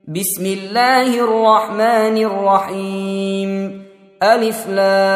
بسم الله الرحمن الرحيم. ألف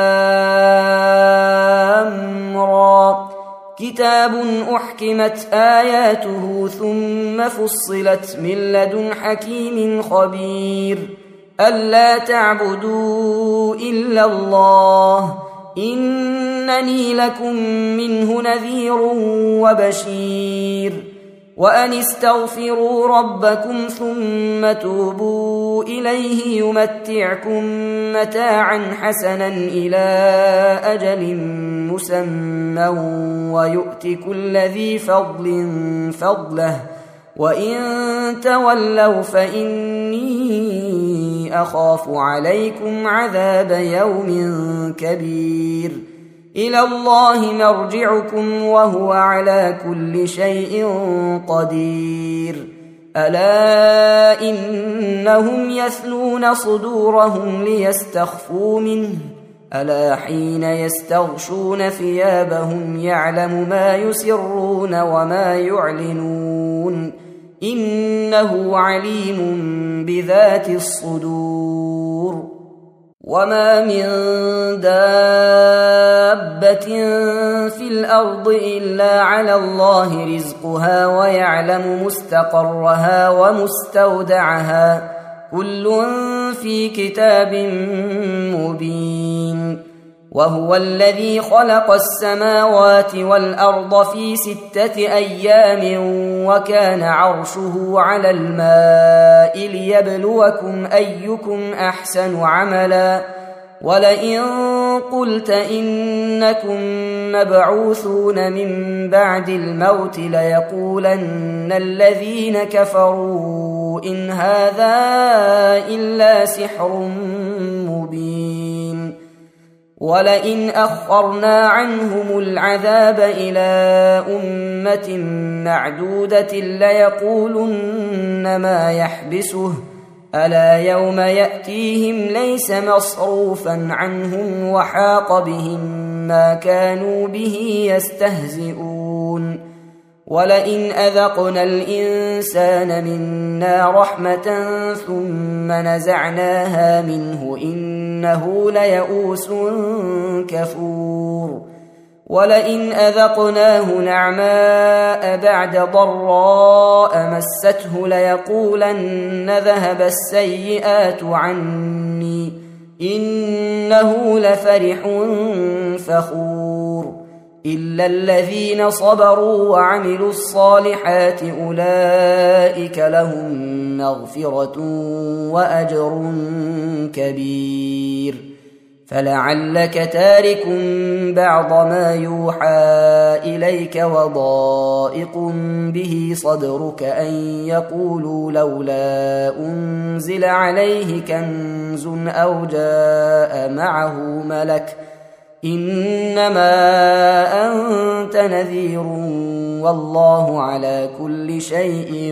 لام را. كتاب أحكمت آياته ثم فصلت من لدن حكيم خبير. ألا تعبدوا إلا الله إنني لكم منه نذير وبشير. وأن استغفروا ربكم ثم توبوا إليه يمتعكم متاعا حسنا إلى أجل مسمى ويؤت كل ذي فضل فضله وإن تولوا فإني أخاف عليكم عذاب يوم كبير. إلى الله مرجعكم وهو على كل شيء قدير. ألا إنهم يثنون صدورهم ليستخفوا منه ألا حين يستغشون ثيابهم يعلم ما يسرون وما يعلنون إنه عليم بذات الصدور. وما من دابة في الأرض إلا على الله رزقها ويعلم مستقرها ومستودعها كل في كتاب مبين. وهو الذي خلق السماوات والأرض في 6 أيام وكان عرشه على الماء ليبلوكم أيكم أحسن عملا. ولئن قلت إنكم مبعوثون من بعد الموت ليقولن الذين كفروا إن هذا إلا سحر مبين. ولئن أخرنا عنهم العذاب إلى أمة معدودة ليقولن ما يحبسه ألا يوم يأتيهم ليس مصروفا عنهم وحاق بهم ما كانوا به يستهزئون. ولئن أذقنا الإنسان منا رحمة ثم نزعناها منه إنه ليئوس كفور. ولئن أذقناه نعماء بعد ضراء مسته ليقولن ذهب السيئات عني إنه لفرح فخور. إلا الذين صبروا وعملوا الصالحات أولئك لهم مغفرة وأجر كبير. فلعلك تارك بعض ما يوحى إليك وضائق به صدرك أن يقولوا لولا أنزل عليه كنز أو جاء معه ملك إنما أنت نذير والله على كل شيء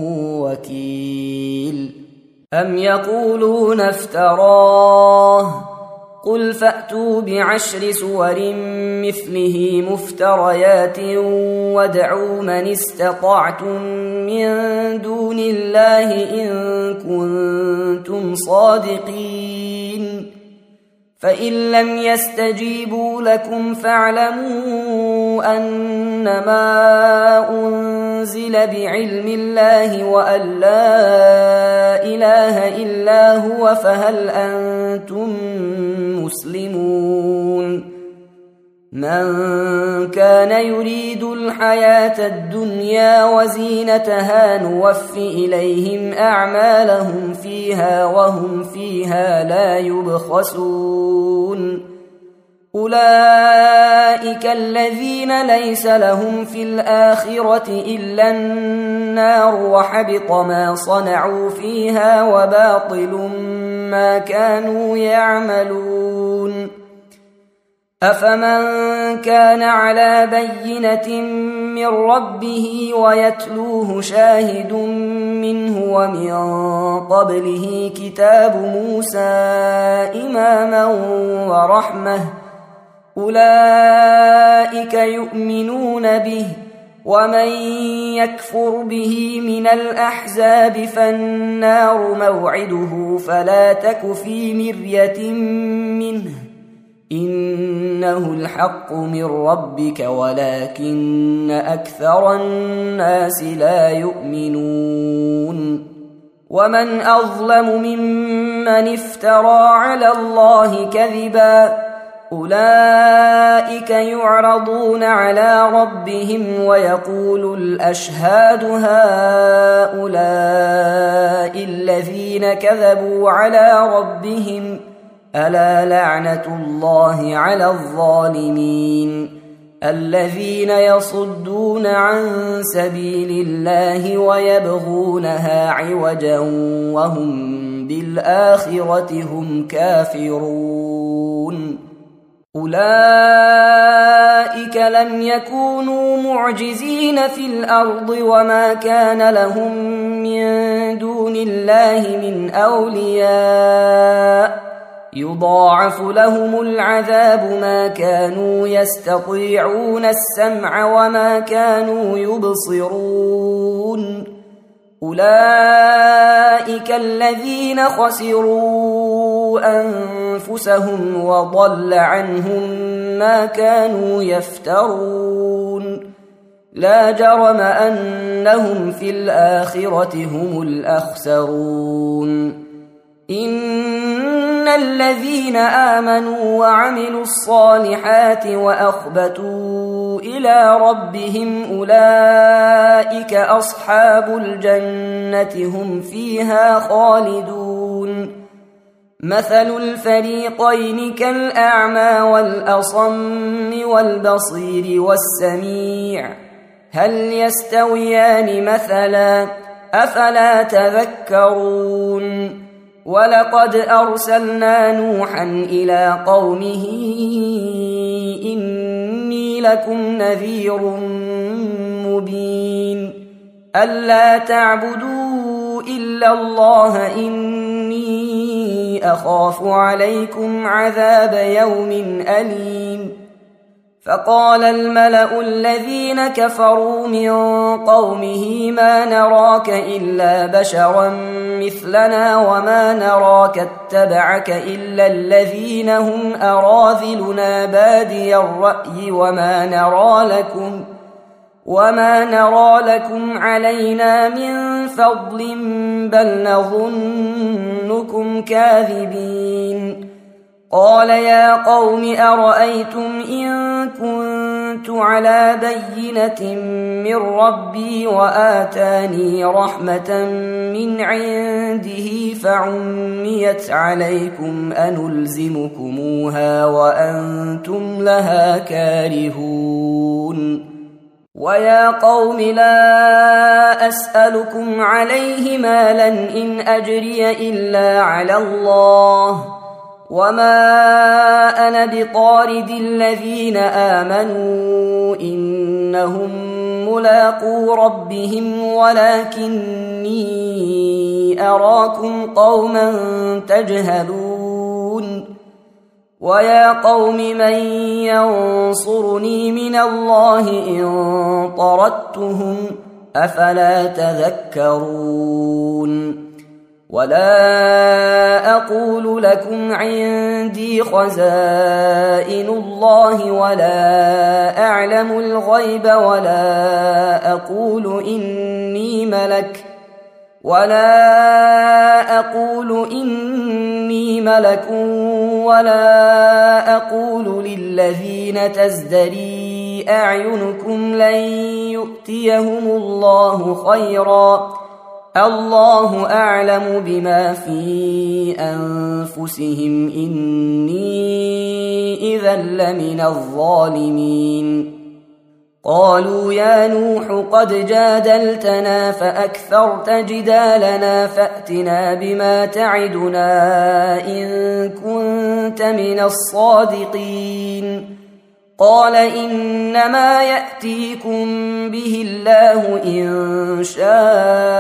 وكيل. أم يقولون افتراه قل فأتوا ب10 سور مثله مفتريات وادعوا من استطعتم من دون الله إن كنتم صادقين. فإن لم يستجيبوا لكم فاعلموا أنما أنزل بعلم الله وأن لا إله إلا هو فهل أنتم مسلمون. من كان يريد الحياة الدنيا وزينتها نوف إليهم أعمالهم فيها وهم فيها لا يبخسون. أولئك الذين ليس لهم في الآخرة إلا النار وحبط ما صنعوا فيها وباطل ما كانوا يعملون. أفمن كان على بينة من ربه ويتلوه شاهد منه ومن قبله كتاب موسى إماما ورحمة أولئك يؤمنون به ومن يكفر به من الأحزاب فالنار موعده فلا تك في مرية منه إنه الحق من ربك ولكن أكثر الناس لا يؤمنون ومن أظلم ممن افترى على الله كذبا أولئك يعرضون على ربهم ويقول الأشهاد هؤلاء الذين كذبوا على ربهم ألا لعنة الله على الظالمين الذين يصدون عن سبيل الله ويبغونها عوجا وهم بالآخرة هم كافرون أولئك لم يكونوا معجزين في الأرض وما كان لهم من دون الله من أولياء يضاعف لهم العذاب ما كانوا يستطيعون السمع وما كانوا يبصرون أولئك الذين خسروا أنفسهم وضل عنهم ما كانوا يفترون لا جرم أنهم في الآخرة هم الأخسرون إن الذين آمنوا وعملوا الصالحات وأخبتوا إلى ربهم أولئك أصحاب الجنة هم فيها خالدون مثل الفريقين كالأعمى والأصم والبصير والسميع هل يستويان مثلا أفلا تذكرون ولقد أرسلنا نوحا إلى قومه إني لكم نذير مبين ألا تعبدوا إلا الله إني أخاف عليكم عذاب يوم أليم فقال الملأ الذين كفروا من قومه ما نراك إلا بشرا مثلنا وما نراك اتبعك إلا الذين هم أراذلنا بادي الرأي وما نرى لكم علينا من فضل بل نظنكم كاذبين قال يا قوم أرأيتم إن كنت على بينة من ربي وآتاني رحمة من عنده فعميت عليكم أنلزمكموها وأنتم لها كارهون ويا قوم لا أسألكم عليه مالا إن أجري إلا على الله وما أنا بطارد الذين آمنوا إنهم ملاقو ربهم ولكني أراكم قوما تجهلون ويا قوم من ينصرني من الله إن طردتهم أفلا تذكرون ولا أقول لكم عندي خزائن الله ولا أعلم الغيب ولا أقول إني ملك ولا أقول للذين تزدري أعينكم لن يؤتيهم الله خيرا الله أعلم بما في أنفسهم إني إذا لمن الظالمين قالوا يا نوح قد جادلتنا فأكثرت جدالنا فأتنا بما تعدنا إن كنت من الصادقين قال إنما يأتيكم به الله إن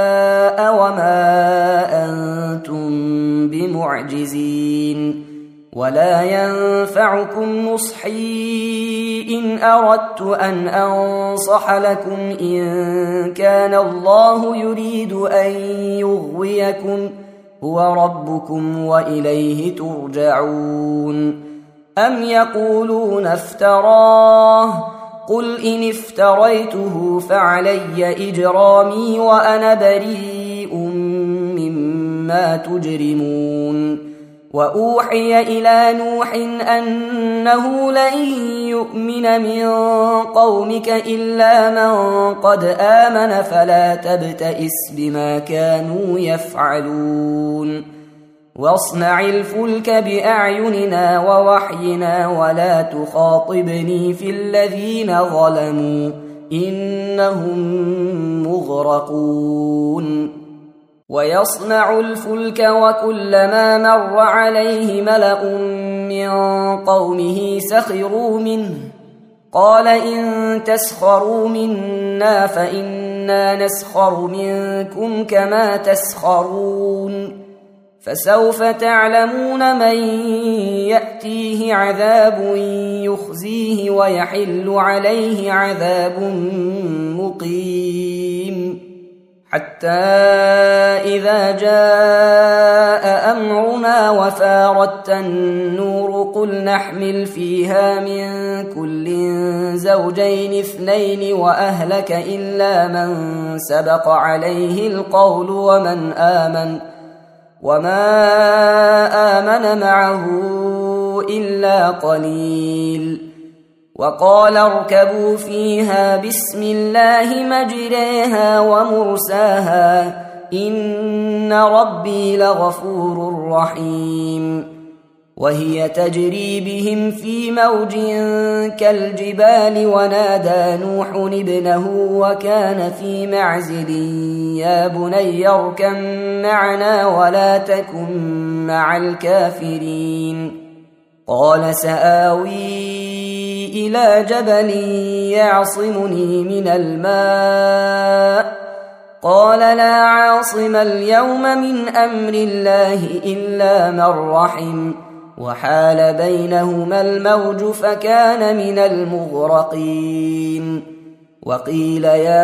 شاء وما أنتم بمعجزين ولا ينفعكم نصحي إن أردت أن أنصح لكم إن كان الله يريد أن يغويكم هو ربكم وإليه ترجعون. أم يقولون افتراه قل إن افتريته فعلي إجرامي وأنا بريء مما تجرمون. وأوحي إلى نوح أنه لن يؤمن من قومك إلا من قد آمن فلا تبتئس بما كانوا يفعلون. واصنع الفلك بأعيننا ووحينا ولا تخاطبني في الذين ظلموا إنهم مغرقون. ويصنع الفلك وكلما مر عليه ملأ من قومه سخروا منه قال إن تسخروا منا فإنا نسخر منكم كما تسخرون. فسوف تعلمون من يأتيه عذاب يخزيه ويحل عليه عذاب مقيم. حتى إذا جاء أمرنا وفارت النور قل نحمل فيها من كل زوجين اثنين وأهلك إلا من سبق عليه القول وما آمن معه إلا قليل. وقال اركبوا فيها بسم الله مجريها ومرساها إن ربي لغفور رحيم. وهي تجري بهم في موج كالجبال ونادى نوح ابنه وكان في معزل يا بني اركب معنا ولا تكن مع الكافرين. قال سآوي إلى جبل يعصمني من الماء قال لا عاصم اليوم من أمر الله إلا من رحم وحال بينهما الموج فكان من المغرقين. وقيل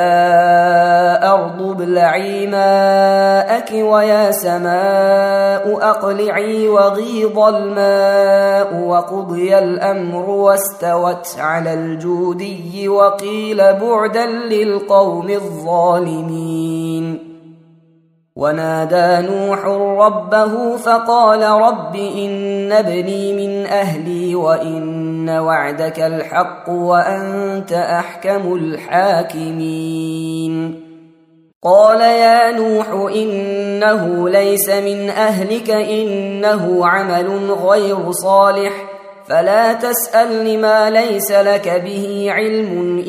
يا أرض ابلعي ماءك ويا سماء أقلعي وغيض الماء وقضي الأمر واستوت على الجودي وقيل بعدا للقوم الظالمين. ونادى نوح ربه فقال رب إن ابني من أهلي وإن وعدك الحق وأنت أحكم الحاكمين. قال يا نوح إنه ليس من أهلك إنه عمل غير صالح فلا تسألني ما ليس لك به علم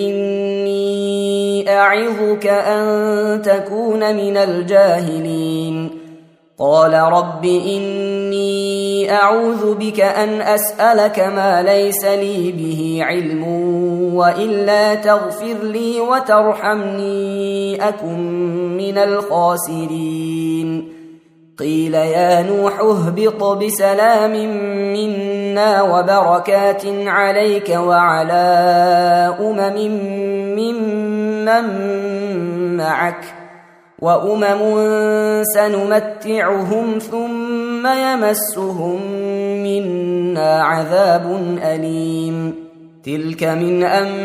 إني أعظك أن تكون من الجاهلين. قال رب إني أعوذ بك أن أسألك ما ليس لي به علم وإلا تغفر لي وترحمني أكن من الخاسرين. قيل يا نوح اهبط بسلام منا وبركات عليك وعلى ممن معك وأمم سنمتعهم ثم يمسهم منا عذاب أليم. تلك من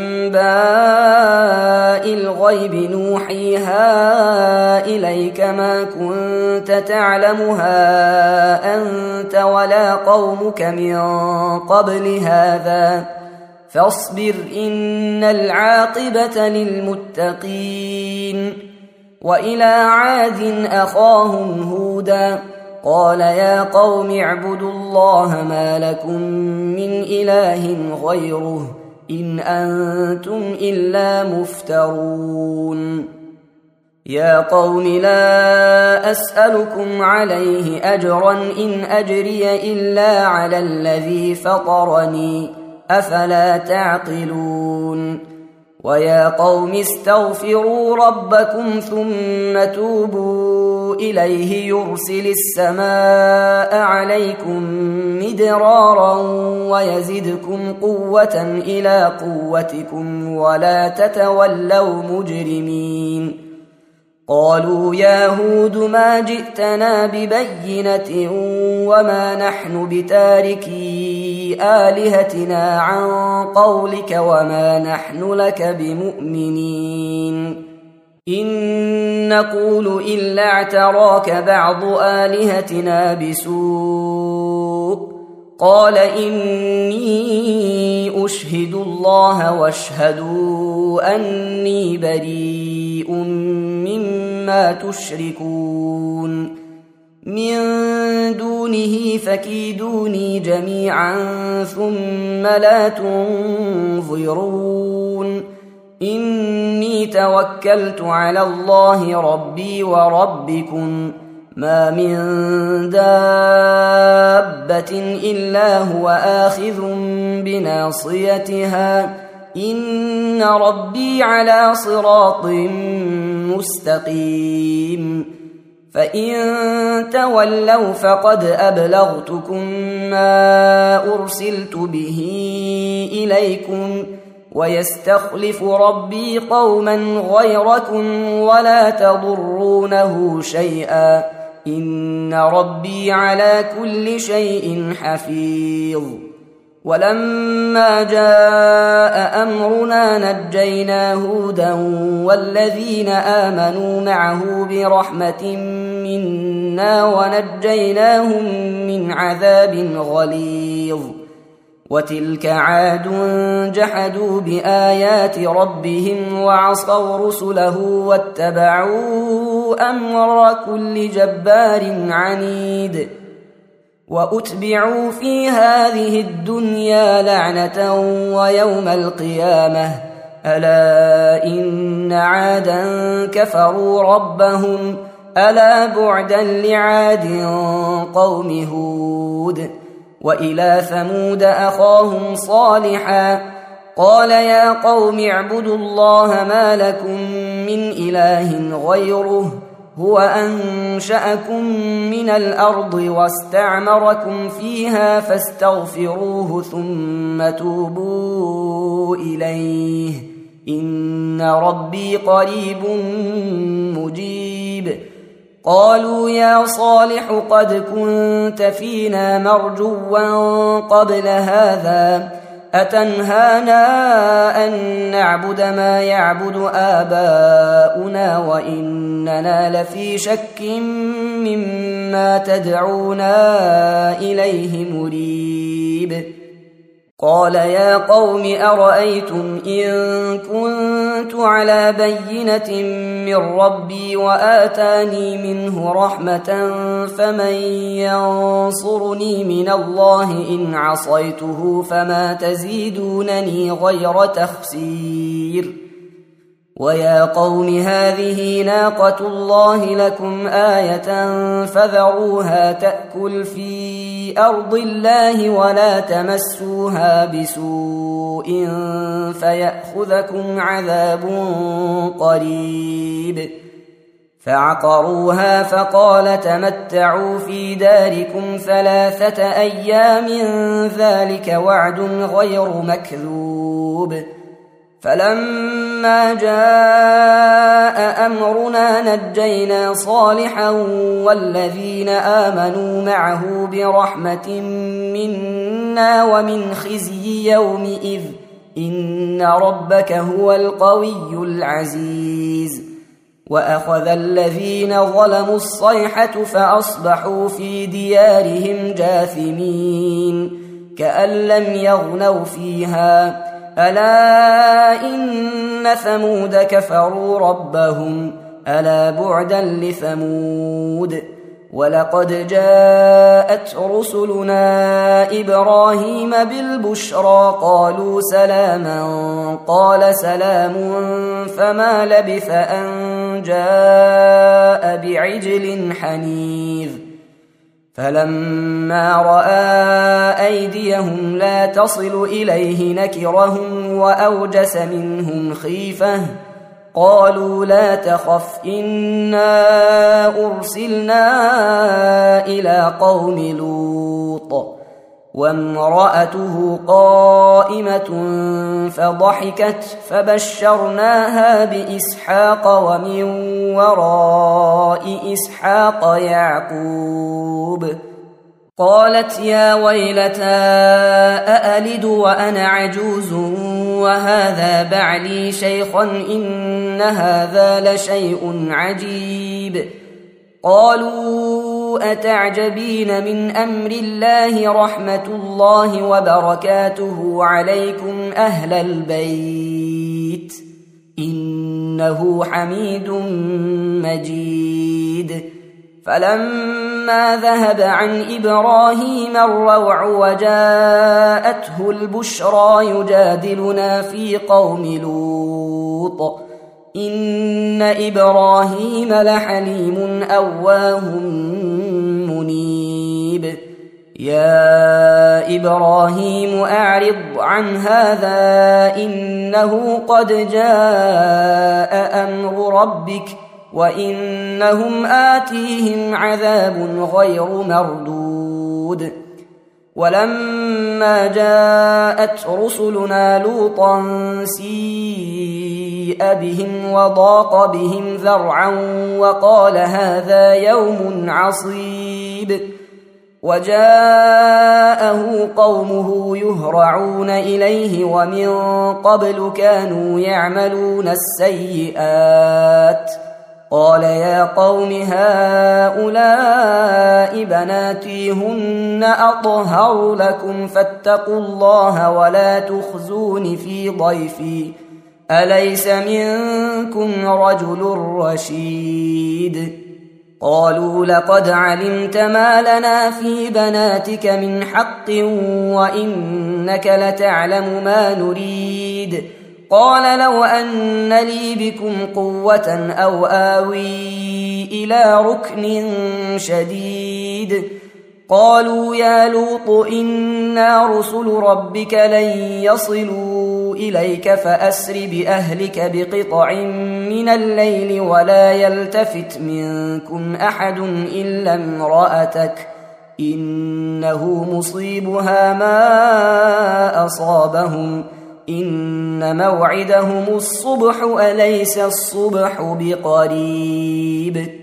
أنباء الغيب نوحيها إليك ما كنت تعلمها أنت ولا قومك من قبل هذا فاصبر إن العاقبة للمتقين. وإلى عاد أخاهم هودا قال يا قوم اعبدوا الله ما لكم من إله غيره إن أنتم إلا مفترون. يا قوم لا أسألكم عليه أجرا إن أجري إلا على الذي فطرني أفلا تعقلون. ويا قوم استغفروا ربكم ثم توبوا إليه يرسل السماء عليكم مدرارا ويزدكم قوة إلى قوتكم ولا تتولوا مجرمين. قالوا يا هود ما جئتنا ببينة وما نحن بتاركي آلهتنا عن قولك وما نحن لك بمؤمنين إن نقول إلا اعتراك بعض آلهتنا بسوء قال إني أشهد الله واشهدوا أني بريء مما تشركون من دونه فكيدوني جميعا ثم لا تنظرون إني توكلت على الله ربي وربكم ما من دابة إلا هو آخذ بناصيتها إن ربي على صراط مستقيم. فإن تولوا فقد أبلغتكم ما أرسلت به إليكم ويستخلف ربي قوما غيركم ولا تضرونه شيئا إن ربي على كل شيء حفيظ. ولما جاء أمرنا نجينا هودا والذين آمنوا معه برحمة منا ونجيناهم من عذاب غليظ. وتلك عاد جحدوا بآيات ربهم وعصوا رسله واتبعوا أمر كل جبار عنيد. وأتبعوا في هذه الدنيا لعنة ويوم القيامة ألا إن عادا كفروا ربهم ألا بعدا لعاد قوم هود. وإلى ثمود أخاهم صالحا قال يا قوم اعبدوا الله ما لكم من إله غيره هو أنشأكم من الأرض واستعمركم فيها فاستغفروه ثم توبوا إليه إن ربي قريب مجيب. قالوا يا صالح قد كنت فينا مرجوا قبل هذا أتنهانا أن نعبد ما يعبد آباؤنا وإننا لفي شك مما تدعونا إليه مريب. قال يا قوم أرأيتم إن كنت على بينة من ربي وآتاني منه رحمة فمن ينصرني من الله إن عصيته فما تزيدونني غير تخسير. ويا قوم هذه ناقة الله لكم آية فذروها تأكل في أرض الله ولا تمسوها بسوء فيأخذكم عذاب قريب. فعقروها فقال تمتعوا في داركم 3 أيام ذلك وعد غير مكذوب. فلما جاء أمرنا نجينا صالحا والذين آمنوا معه برحمة منا ومن خزي يومئذ إن ربك هو القوي العزيز. وأخذ الذين ظلموا الصيحة فأصبحوا في ديارهم جاثمين كأن لم يغنوا فيها ألا إن ثمود كفروا ربهم ألا بعدا لثمود. ولقد جاءت رسلنا إبراهيم بالبشرى قالوا سلاما قال سلام فما لبث أن جاء بعجل حنيذ. فلما رأى أيديهم لا تصل إليه نكرهم وأوجس منهم خيفة قالوا لا تخف إنا أرسلنا إلى قوم لوط وامرأته قائمة فضحكت فبشرناها بإسحاق ومن وراء إسحاق يعقوب قالت يا ويلتى أألد وأنا عجوز وهذا بعلي شيخا إن هذا لشيء عجيب قالوا أتعجبين من أمر الله رحمة الله وبركاته عليكم أهل البيت إنه حميد مجيد فلما ذهب عن إبراهيم الروع وجاءته البشرى يجادلنا في قوم لوط إن إبراهيم لحليم أواه منيب يا إبراهيم أعرض عن هذا إنه قد جاء أمر ربك وإنهم آتيهم عذاب غير مردود ولما جاءت رسلنا لوطا سيء بهم وضاق بهم ذرعا وقال هذا يوم عصيب وجاءه قومه يهرعون إليه ومن قبل كانوا يعملون السيئات قال يا قوم هؤلاء بناتي هن أطهر لكم فاتقوا الله ولا تخزون في ضيفي أليس منكم رجل رشيد قالوا لقد علمت ما لنا في بناتك من حق وإنك لتعلم ما نريد قال لو أن لي بكم قوة أو آوي إلى ركن شديد قالوا يا لوط إنا رسل ربك لن يصلوا إليك فأسر بأهلك بقطع من الليل ولا يلتفت منكم أحد إلا امرأتك إنه مصيبها ما أصابهم إن موعدهم الصبح أليس الصبح بقريب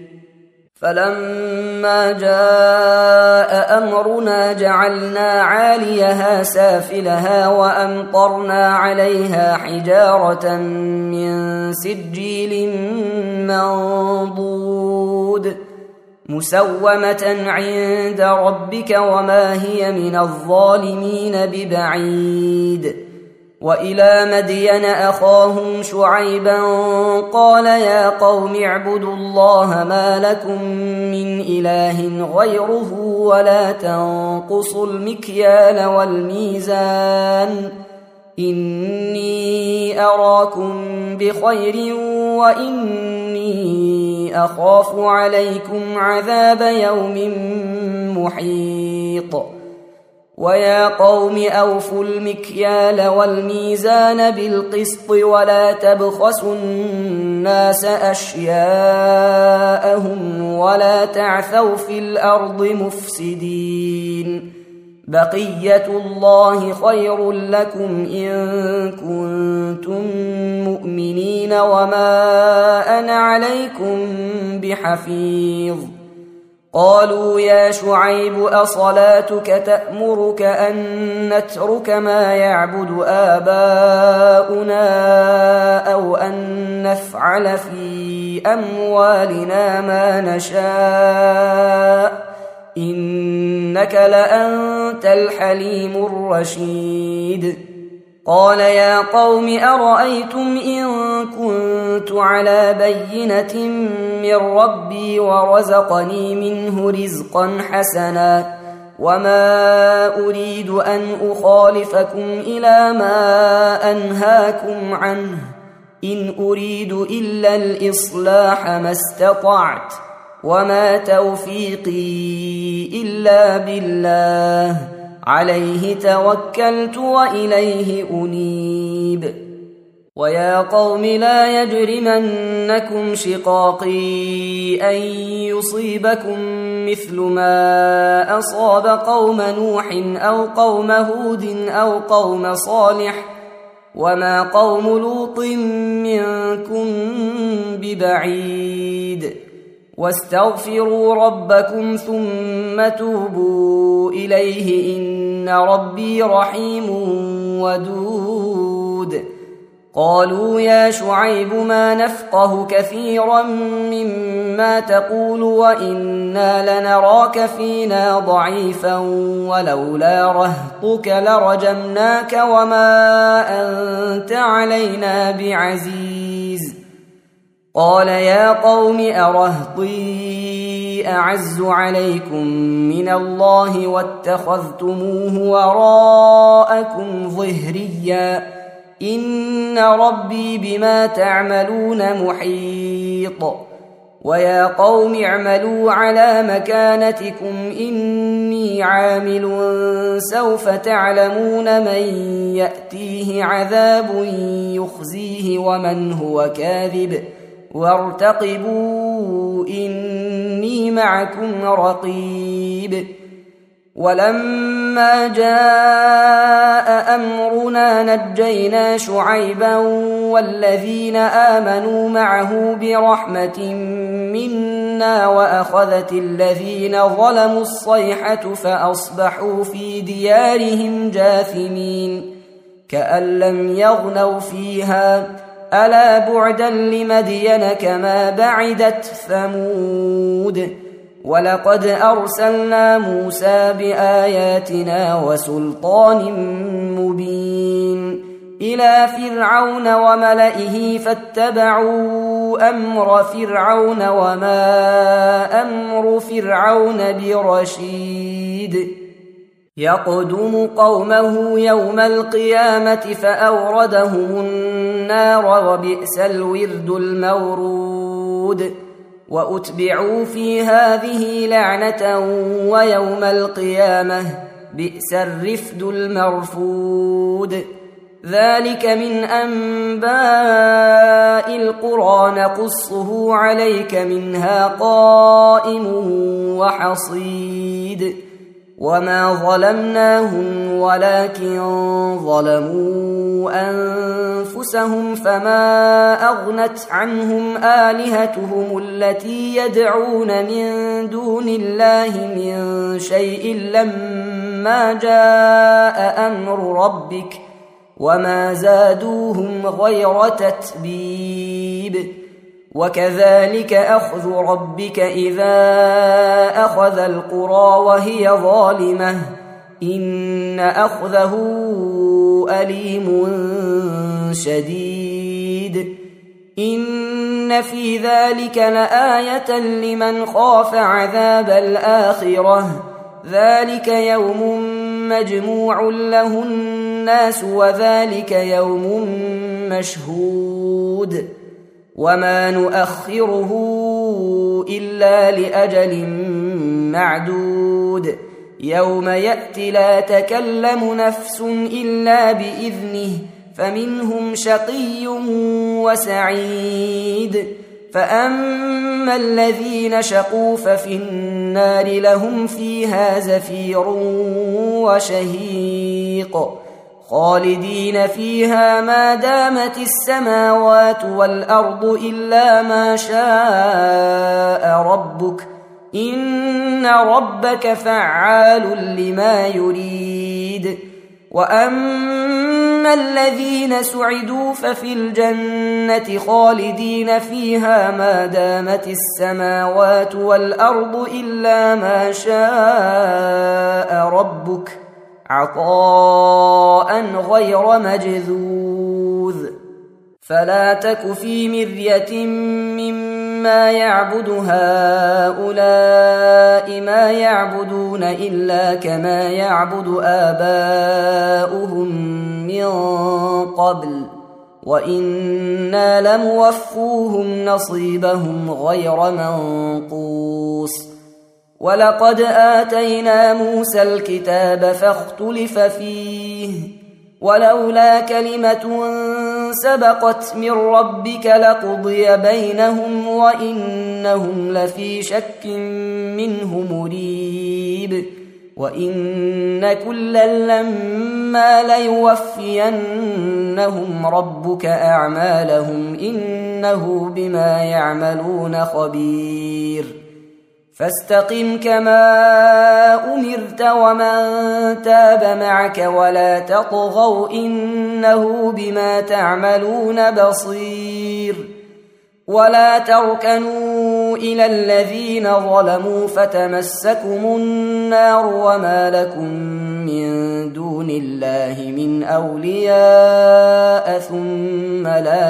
فلما جاء أمرنا جعلنا عاليها سافلها وأمطرنا عليها حجارة من سجيل منضود مسومة عند ربك وما هي من الظالمين ببعيد وإلى مدين أخاهم شعيبا قال يا قوم اعبدوا الله ما لكم من إله غيره ولا تنقصوا المكيال والميزان إني أراكم بخير وإني أخاف عليكم عذاب يوم محيط ويا قوم أوفوا المكيال والميزان بالقسط ولا تبخسوا الناس أشياءهم ولا تعثوا في الأرض مفسدين بقية الله خير لكم إن كنتم مؤمنين وما أنا عليكم بحفيظ قالوا يا شعيب أصلاتك تأمرك أن نترك ما يعبد آباؤنا أو أن نفعل في أموالنا ما نشاء إنك لأنت الحليم الرشيد قال يا قوم أرأيتم إن كنت على بينة من ربي ورزقني منه رزقا حسنا وما أريد أن أخالفكم إلى ما أنهاكم عنه إن أريد إلا الإصلاح ما استطعت وما توفيقي إلا بالله عليه توكلت وإليه أنيب. ويا قوم لا يجرمنكم شقاقي أن يصيبكم مثل ما أصاب قوم نوح أو قوم هود أو قوم صالح وما قوم لوط منكم ببعيد. واستغفروا ربكم ثم توبوا إليه إن ربي رحيم ودود. قالوا يا شعيب ما نفقه كثيرا مما تقول وإنا لنراك فينا ضعيفا ولولا رهطك لرجمناك وما أنت علينا بعزيز. قال يا قوم أرهطي أعز عليكم من الله واتخذتموه وراءكم ظهريا إن ربي بما تعملون محيط. ويا قوم اعملوا على مكانتكم إني عامل سوف تعلمون من يأتيه عذاب يخزيه ومن هو كاذب وارتقبوا إني معكم رقيب. ولما جاء أمرنا نجينا شعيبا والذين آمنوا معه برحمة منا وأخذت الذين ظلموا الصيحة فأصبحوا في ديارهم جاثمين كأن لم يغنوا فيها ألا بعدا لمدين كما بعدت ثمود. ولقد أرسلنا موسى بآياتنا وسلطان مبين إلى فرعون وملئه فاتبعوا أمر فرعون وما أمر فرعون برشيد. يقدم قومه يوم القيامة فأوردهم النار وبئس الورد المورود. وأتبعوا في هذه لعنة ويوم القيامة بئس الرفد المرفود. ذلك من أنباء القرى نقصه عليك منها قائم وحصيد. وما ظلمناهم ولكن ظلموا أنفسهم فما أغنت عنهم آلهتهم التي يدعون من دون الله من شيء لما جاء أمر ربك وما زادوهم غير تتبيب. وكذلك أخذ ربك إذا أخذ القرى وهي ظالمة إن أخذه أليم شديد. إن في ذلك لآية لمن خاف عذاب الآخرة ذلك يوم مجموع له الناس وذلك يوم مشهود. وما نؤخره إلا لأجل معدود يوم يأتي لا تكلم نفس إلا بإذنه فمنهم شقي وسعيد. فأما الذين شقوا ففي النار لهم فيها زفير وشهيق خالدين فيها ما دامت السماوات والأرض إلا ما شاء ربك إن ربك فعال لما يريد. وأما الذين سعدوا ففي الجنة خالدين فيها ما دامت السماوات والأرض إلا ما شاء ربك عطاء غير مجذوذ. فلا تك في مرية مما يعبد هؤلاء ما يعبدون إلا كما يعبد آباؤهم من قبل وإنا لموفوهم نصيبهم غير منقوص ولقد آتينا موسى الكتاب فاختلف فيه ولولا كلمة سبقت من ربك لقضي بينهم وإنهم لفي شك منه مريب وإن كلا لما ليوفينهم ربك أعمالهم إنه بما يعملون خبير فاستقم كما أمرت ومن تاب معك ولا تطغوا إنه بما تعملون بصير ولا تركنوا إلى الذين ظلموا فتمسكم النار وما لكم من دون الله من أولياء ثم لا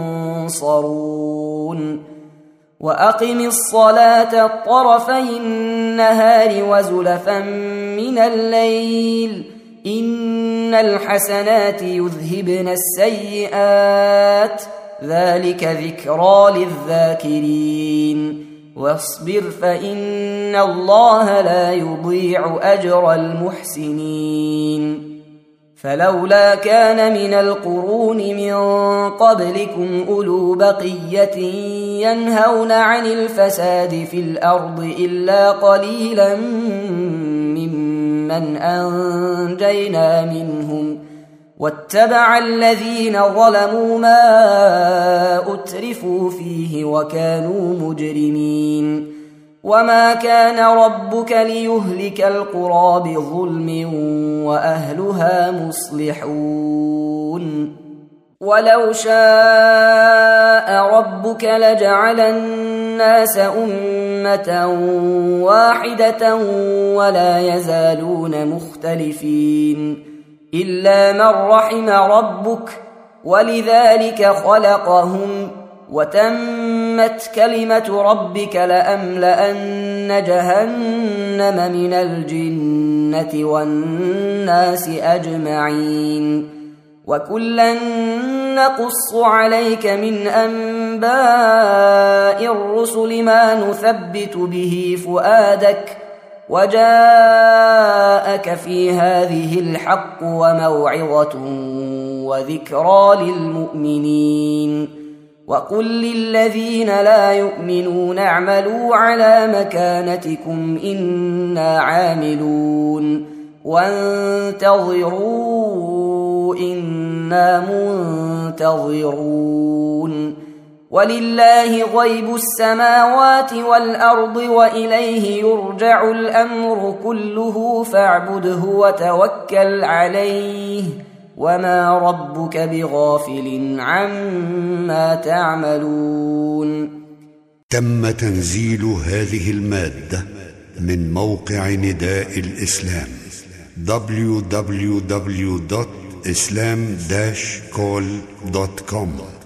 تنصرون وأقم الصلاة طرفي النهار وزلفا من الليل إن الحسنات يذهبن السيئات ذلك ذكرى للذاكرين واصبر فإن الله لا يضيع أجر المحسنين فلولا كان من القرون من قبلكم أولو بقية ينهون عن الفساد في الأرض إلا قليلا ممن أنجينا منهم واتبع الذين ظلموا ما أترفوا فيه وكانوا مجرمين وما كان ربك ليهلك القرى بظلم وأهلها مصلحون ولو شاء ربك لجعل الناس أمة واحدة ولا يزالون مختلفين إلا من رحم ربك ولذلك خلقهم وتمت كلمة ربك لأملأن جهنم من الجنة والناس أجمعين وكلا نقص عليك من أنباء الرسل ما نثبت به فؤادك وجاءك في هذه الحق وموعظة وذكرى للمؤمنين وقل للذين لا يؤمنون اعملوا على مكانتكم إنا عاملون وانتظروا إنا منتظرون ولله غيب السماوات والأرض وإليه يرجع الأمر كله فاعبده وتوكل عليه وما ربك بغافل عما تعملون. تم تنزيل هذه المادة من موقع نداء الإسلام www.islam-call.com